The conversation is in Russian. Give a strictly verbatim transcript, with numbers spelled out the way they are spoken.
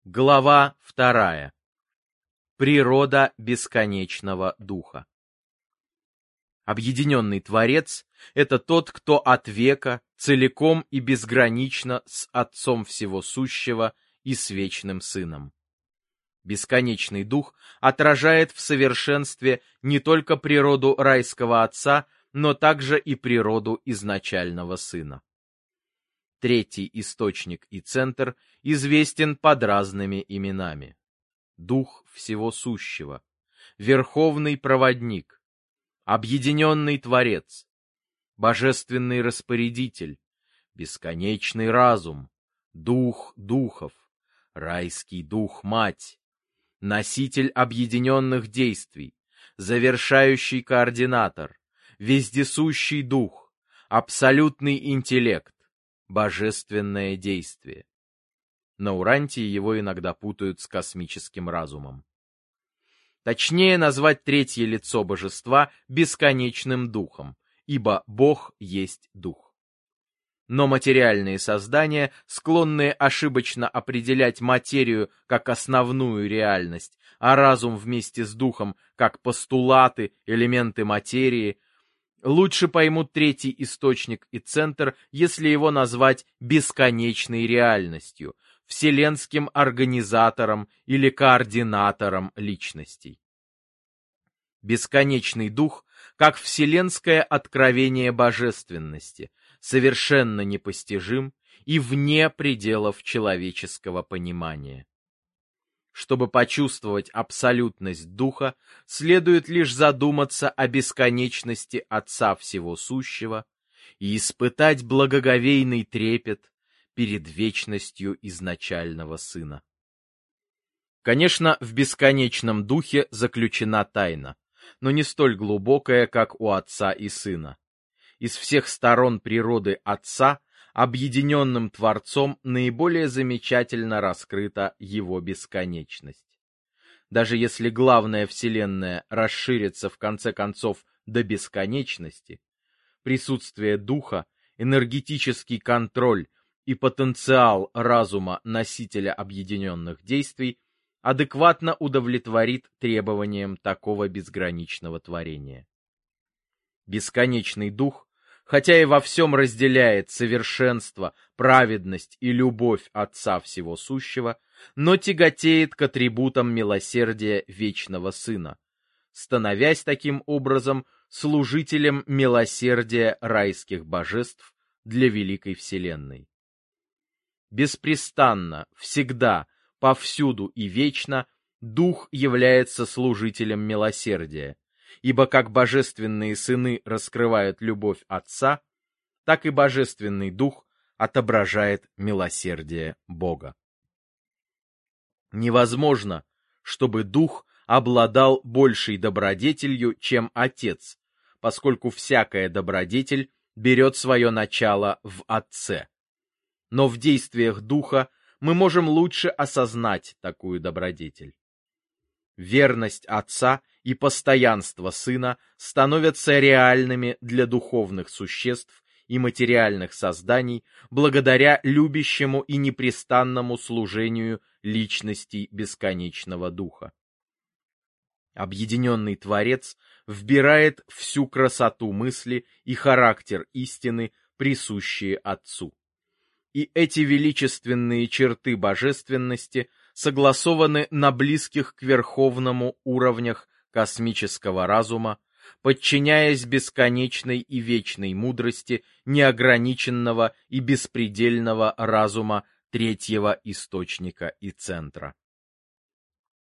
Глава вторая. Природа бесконечного духа. Объединенный Творец — это тот, кто от века целиком и безгранично с Отцом Всего Сущего и с Вечным Сыном. Бесконечный Дух отражает в совершенстве не только природу райского Отца, но также и природу изначального Сына. Третий источник и центр известен под разными именами. Дух Всего Сущего, Верховный Проводник, Объединенный Творец, Божественный Распорядитель, Бесконечный Разум, Дух Духов, Райский Дух Мать, Носитель объединенных действий, Завершающий Координатор, Вездесущий Дух, Абсолютный Интеллект, Божественное Действие. На Урантии его иногда путают с космическим разумом. Точнее назвать третье лицо божества бесконечным духом, ибо Бог есть дух. Но материальные создания, склонные ошибочно определять материю как основную реальность, а разум вместе с духом как постулаты, элементы материи, лучше поймут третий источник и центр, если его назвать бесконечной реальностью, вселенским организатором или координатором личностей. Бесконечный дух, как вселенское откровение божественности, совершенно непостижим и вне пределов человеческого понимания. Чтобы почувствовать абсолютность духа, следует лишь задуматься о бесконечности Отца Всего Сущего и испытать благоговейный трепет перед вечностью изначального Сына. Конечно, в бесконечном Духе заключена тайна, но не столь глубокая, как у Отца и Сына. Из всех сторон природы Отца объединенным Творцом наиболее замечательно раскрыта его бесконечность. Даже если главная Вселенная расширится в конце концов до бесконечности, присутствие Духа, энергетический контроль и потенциал разума носителя объединенных действий адекватно удовлетворит требованиям такого безграничного творения. Бесконечный Дух, хотя и во всем разделяет совершенство, праведность и любовь Отца Всего Сущего, но тяготеет к атрибутам милосердия Вечного Сына, становясь таким образом служителем милосердия райских божеств для великой Вселенной. Беспрестанно, всегда, повсюду и вечно Дух является служителем милосердия, ибо как божественные сыны раскрывают любовь Отца, так и Божественный Дух отображает милосердие Бога. Невозможно, чтобы Дух обладал большей добродетелью, чем Отец, поскольку всякая добродетель берет свое начало в Отце. Но в действиях Духа мы можем лучше осознать такую добродетель. Верность Отца и постоянство Сына становятся реальными для духовных существ и материальных созданий благодаря любящему и непрестанному служению личностей бесконечного Духа. Объединенный Творец вбирает всю красоту мысли и характер истины, присущие Отцу. И эти величественные черты божественности согласованы на близких к верховному уровнях космического разума, подчиняясь бесконечной и вечной мудрости неограниченного и беспредельного разума третьего источника и центра.